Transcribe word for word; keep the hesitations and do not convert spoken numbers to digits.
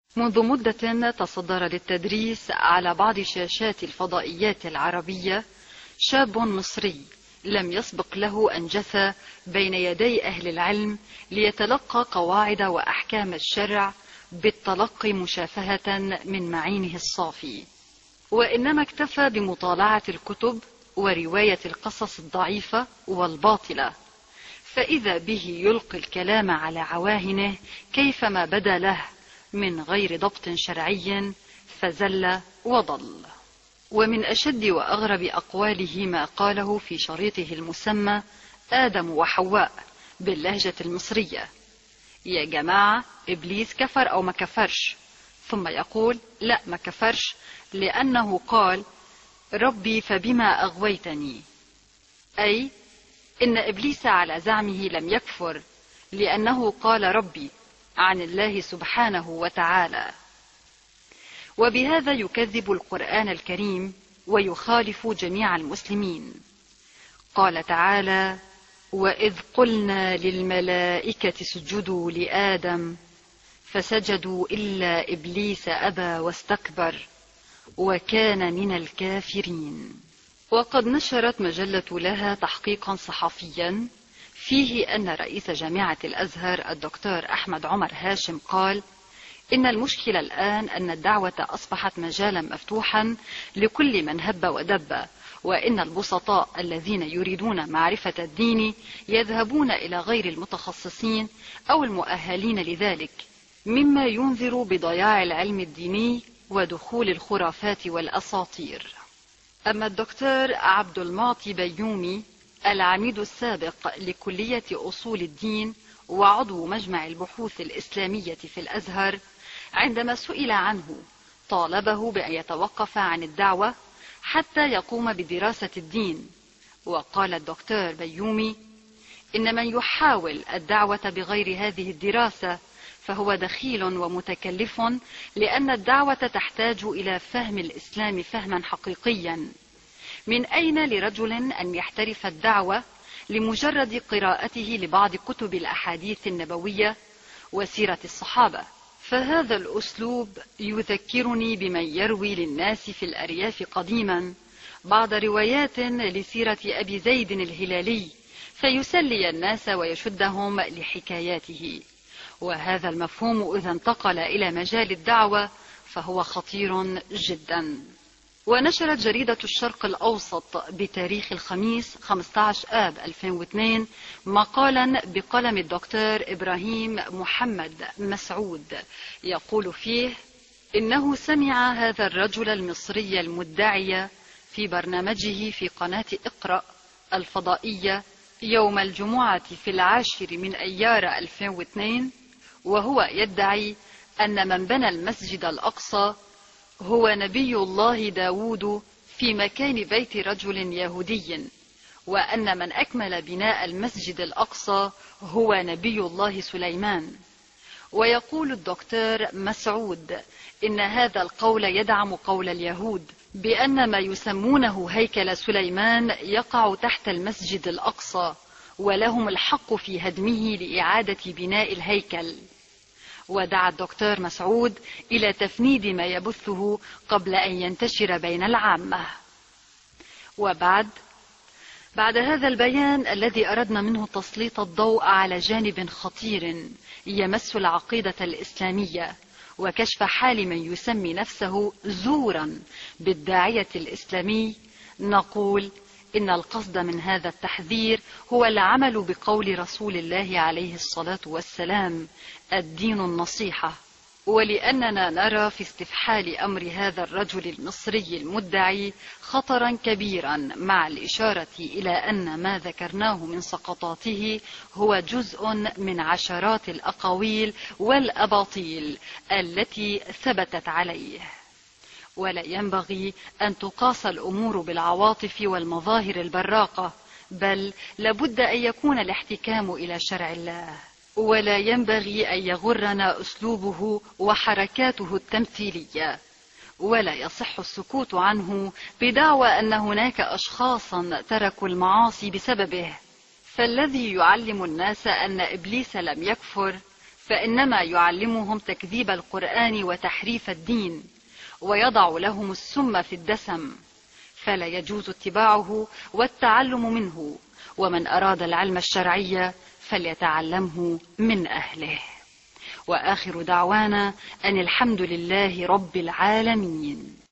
منذ مدة تصدر للتدريس على بعض شاشات الفضائيات العربية شاب مصري لم يسبق له أن جثى بين يدي أهل العلم ليتلقى قواعد وأحكام الشرع بالتلقي مشافهة من معينه الصافي، وإنما اكتفى بمطالعة الكتب ورواية القصص الضعيفة والباطلة، فإذا به يلقي الكلام على عواهنه كيفما بدا له من غير ضبط شرعي فزل وضل. ومن أشد وأغرب أقواله ما قاله في شريطه المسمى آدم وحواء باللهجة المصرية: يا جماعة إبليس كفر أو ما كفرش، ثم يقول لا ما كفرش لأنه قال ربي فبما أغويتني، أي إن إبليس على زعمه لم يكفر لأنه قال ربي عن الله سبحانه وتعالى. وبهذا يكذب القرآن الكريم ويخالف جميع المسلمين. قال تعالى: وإذ قلنا للملائكة اسجدوا لآدم فسجدوا إلا إبليس أبى واستكبر وكان من الكافرين. وقد نشرت مجلة لها تحقيقا صحفيا فيه أن رئيس جامعة الأزهر الدكتور أحمد عمر هاشم قال: إن المشكلة الآن أن الدعوة أصبحت مجالا مفتوحا لكل من هب ودب، وإن البسطاء الذين يريدون معرفة الدين يذهبون إلى غير المتخصصين أو المؤهلين لذلك، مما ينذر بضياع العلم الديني ودخول الخرافات والأساطير. أما الدكتور عبد المعطي بيومي العميد السابق لكلية أصول الدين وعضو مجمع البحوث الإسلامية في الأزهر، عندما سئل عنه طالبه بأن يتوقف عن الدعوة حتى يقوم بدراسة الدين، وقال الدكتور بيومي: إن من يحاول الدعوة بغير هذه الدراسة فهو دخيل ومتكلف، لأن الدعوة تحتاج إلى فهم الإسلام فهما حقيقيا. من أين لرجل أن يحترف الدعوة لمجرد قراءته لبعض كتب الأحاديث النبوية وسيرة الصحابة؟ فهذا الأسلوب يذكرني بمن يروي للناس في الأرياف قديما بعض روايات لسيرة أبي زيد الهلالي فيسلي الناس ويشدهم لحكاياته، وهذا المفهوم إذا انتقل إلى مجال الدعوة فهو خطير جدا. ونشرت جريدة الشرق الأوسط بتاريخ الخميس خمسة عشر آب ألفين واثنين مقالا بقلم الدكتور إبراهيم محمد مسعود يقول فيه: إنه سمع هذا الرجل المصري المدعي في برنامجه في قناة اقرأ الفضائية يوم الجمعة في العاشر من أيار ألفين واثنين وهو يدعي أن من بنى المسجد الأقصى هو نبي الله داود في مكان بيت رجل يهودي، وأن من أكمل بناء المسجد الأقصى هو نبي الله سليمان. ويقول الدكتور مسعود إن هذا القول يدعم قول اليهود بأن ما يسمونه هيكل سليمان يقع تحت المسجد الأقصى، ولهم الحق في هدمه لإعادة بناء الهيكل. ودعا الدكتور مسعود إلى تفنيد ما يبثه قبل أن ينتشر بين العامة. وبعد بعد هذا البيان الذي أردنا منه تسليط الضوء على جانب خطير يمس العقيدة الإسلامية وكشف حال من يسمي نفسه زورا بالداعية الإسلامي، نقول إن القصد من هذا التحذير هو العمل بقول رسول الله عليه الصلاة والسلام: الدين النصيحة. ولأننا نرى في استفحال أمر هذا الرجل المصري المدعي خطرا كبيرا، مع الإشارة إلى أن ما ذكرناه من سقطاته هو جزء من عشرات الأقاويل والأباطيل التي ثبتت عليه. ولا ينبغي أن تقاس الأمور بالعواطف والمظاهر البراقة، بل لابد أن يكون الاحتكام إلى شرع الله. ولا ينبغي أن يغرنا أسلوبه وحركاته التمثيلية، ولا يصح السكوت عنه بدعوى أن هناك أشخاصا تركوا المعاصي بسببه. فالذي يعلم الناس أن إبليس لم يكفر فإنما يعلمهم تكذيب القرآن وتحريف الدين، ويضع لهم السم في الدسم، فلا يجوز اتباعه والتعلم منه. ومن أراد العلم الشرعي فليتعلمه من أهله. وآخر دعوانا أن الحمد لله رب العالمين.